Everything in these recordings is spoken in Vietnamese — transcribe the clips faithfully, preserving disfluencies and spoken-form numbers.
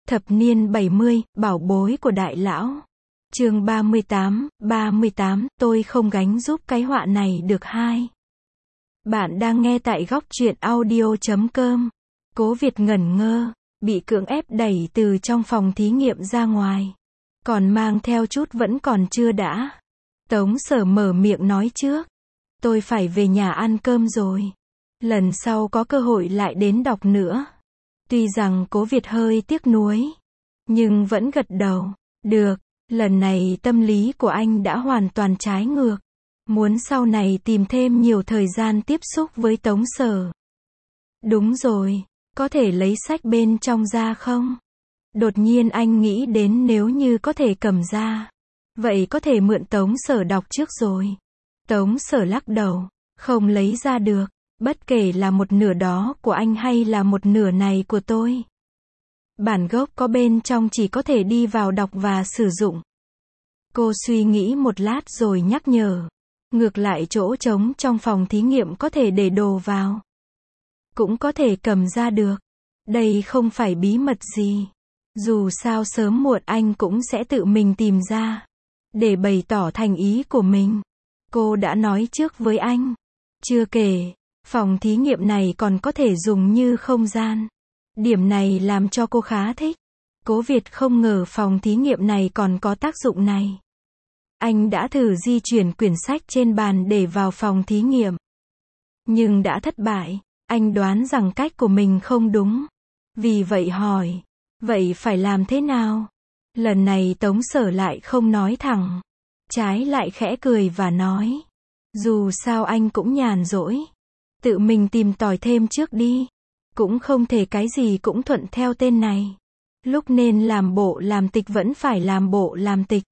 Thập niên bảy mươi, bảo bối của đại lão. Chương ba mươi tám, ba mươi tám, tôi không gánh giúp cái họa này được hai. Bạn đang nghe tại góc truyện audio chấm com. Cố Việt ngẩn ngơ, bị cưỡng ép đẩy từ trong phòng thí nghiệm ra ngoài. Còn mang theo chút vẫn còn chưa đã. Tống Sở mở miệng nói trước. Tôi phải về nhà ăn cơm rồi. Lần sau có cơ hội lại đến đọc nữa. Tuy rằng Cố Việt hơi tiếc nuối, nhưng vẫn gật đầu. Được, lần này tâm lý của anh đã hoàn toàn trái ngược. Muốn sau này tìm thêm nhiều thời gian tiếp xúc với Tống Sở. Đúng rồi, có thể lấy sách bên trong ra không? Đột nhiên anh nghĩ đến nếu như có thể cầm ra. Vậy có thể mượn Tống Sở đọc trước rồi. Tống Sở lắc đầu, không lấy ra được. Bất kể là một nửa đó của anh hay là một nửa này của tôi. Bản gốc có bên trong chỉ có thể đi vào đọc và sử dụng. Cô suy nghĩ một lát rồi nhắc nhở. Ngược lại chỗ trống trong phòng thí nghiệm có thể để đồ vào. Cũng có thể cầm ra được. Đây không phải bí mật gì. Dù sao sớm muộn anh cũng sẽ tự mình tìm ra. Để bày tỏ thành ý của mình. Cô đã nói trước với anh. Chưa kể, phòng thí nghiệm này còn có thể dùng như không gian. Điểm này làm cho cô khá thích. Cố Việt không ngờ phòng thí nghiệm này còn có tác dụng này. Anh đã thử di chuyển quyển sách trên bàn để vào phòng thí nghiệm. Nhưng đã thất bại. Anh đoán rằng cách của mình không đúng. Vì vậy hỏi. Vậy phải làm thế nào? Lần này Tống Sở lại không nói thẳng. Trái lại khẽ cười và nói. Dù sao anh cũng nhàn rỗi. Tự mình tìm tòi thêm trước đi. Cũng không thể cái gì cũng thuận theo tên này. Lúc nên làm bộ làm tịch vẫn phải làm bộ làm tịch.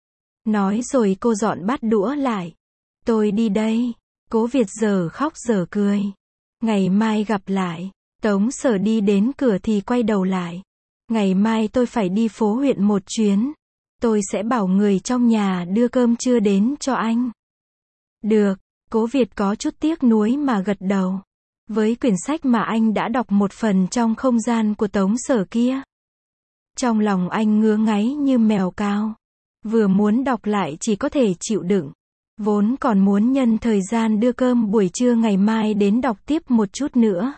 Nói rồi cô dọn bát đũa lại. Tôi đi đây. Cố Việt giờ khóc giờ cười. Ngày mai gặp lại. Tống Sở đi đến cửa thì quay đầu lại. Ngày mai tôi phải đi phố huyện một chuyến. Tôi sẽ bảo người trong nhà đưa cơm trưa đến cho anh. Được. Cố Việt có chút tiếc nuối mà gật đầu. Với quyển sách mà anh đã đọc một phần trong không gian của Tống Sở kia. Trong lòng anh ngứa ngáy như mèo cao. Vừa muốn đọc lại chỉ có thể chịu đựng. Vốn còn muốn nhân thời gian đưa cơm buổi trưa ngày mai đến đọc tiếp một chút nữa.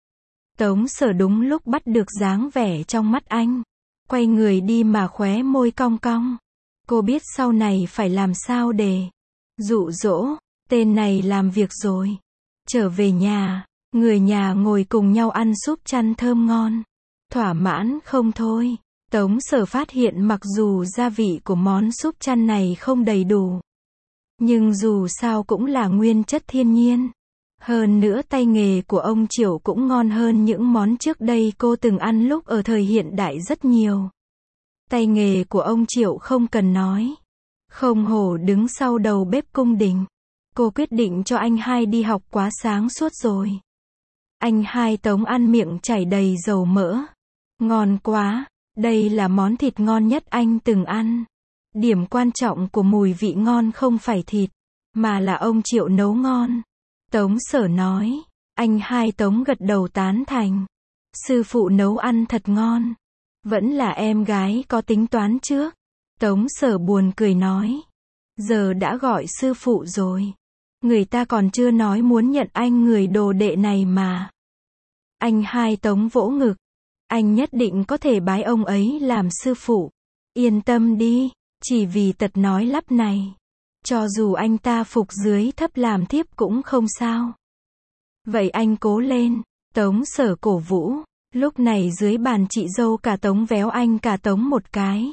Tống Sở đúng lúc bắt được dáng vẻ trong mắt anh. Quay người đi mà khóe môi cong cong. Cô biết sau này phải làm sao để dụ dỗ. Tên này làm việc rồi. Trở về nhà, người nhà ngồi cùng nhau ăn súp chăn thơm ngon. Thỏa mãn không thôi. Tống Sở phát hiện mặc dù gia vị của món súp chăn này không đầy đủ. Nhưng dù sao cũng là nguyên chất thiên nhiên. Hơn nữa tay nghề của ông Triệu cũng ngon hơn những món trước đây cô từng ăn lúc ở thời hiện đại rất nhiều. Tay nghề của ông Triệu không cần nói. Không hổ đứng sau đầu bếp cung đình. Cô quyết định cho anh hai đi học quá sáng suốt rồi. Anh hai Tống ăn miệng chảy đầy dầu mỡ. Ngon quá, đây là món thịt ngon nhất anh từng ăn. Điểm quan trọng của mùi vị ngon không phải thịt, mà là ông Triệu nấu ngon. Tống Sở nói, anh hai Tống gật đầu tán thành. Sư phụ nấu ăn thật ngon. Vẫn là em gái có tính toán trước. Tống Sở buồn cười nói. Giờ đã gọi sư phụ rồi. Người ta còn chưa nói muốn nhận anh người đồ đệ này mà. Anh hai Tống vỗ ngực. Anh nhất định có thể bái ông ấy làm sư phụ. Yên tâm đi, chỉ vì tật nói lắp này. Cho dù anh ta phục dưới thấp làm thiếp cũng không sao. Vậy anh cố lên. Tống Sở cổ vũ. Lúc này dưới bàn chị dâu cả Tống véo anh cả Tống một cái.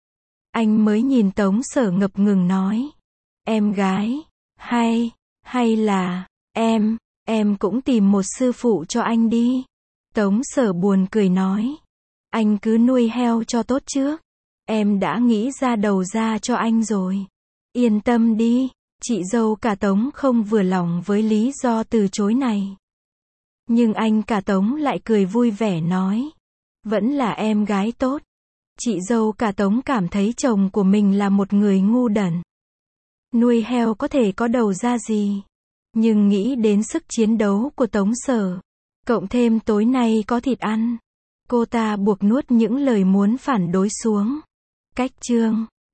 Anh mới nhìn Tống Sở ngập ngừng nói. Em gái, hay, hay là, em, em cũng tìm một sư phụ cho anh đi. Tống Sở buồn cười nói. Anh cứ nuôi heo cho tốt trước. Em đã nghĩ ra đầu ra cho anh rồi. Yên tâm đi, chị dâu cả Tống không vừa lòng với lý do từ chối này. Nhưng anh cả Tống lại cười vui vẻ nói. Vẫn là em gái tốt. Chị dâu cả Tống cảm thấy chồng của mình là một người ngu đần. Nuôi heo có thể có đầu ra gì. Nhưng nghĩ đến sức chiến đấu của Tống Sở. Cộng thêm tối nay có thịt ăn. Cô ta buộc nuốt những lời muốn phản đối xuống. Cách chương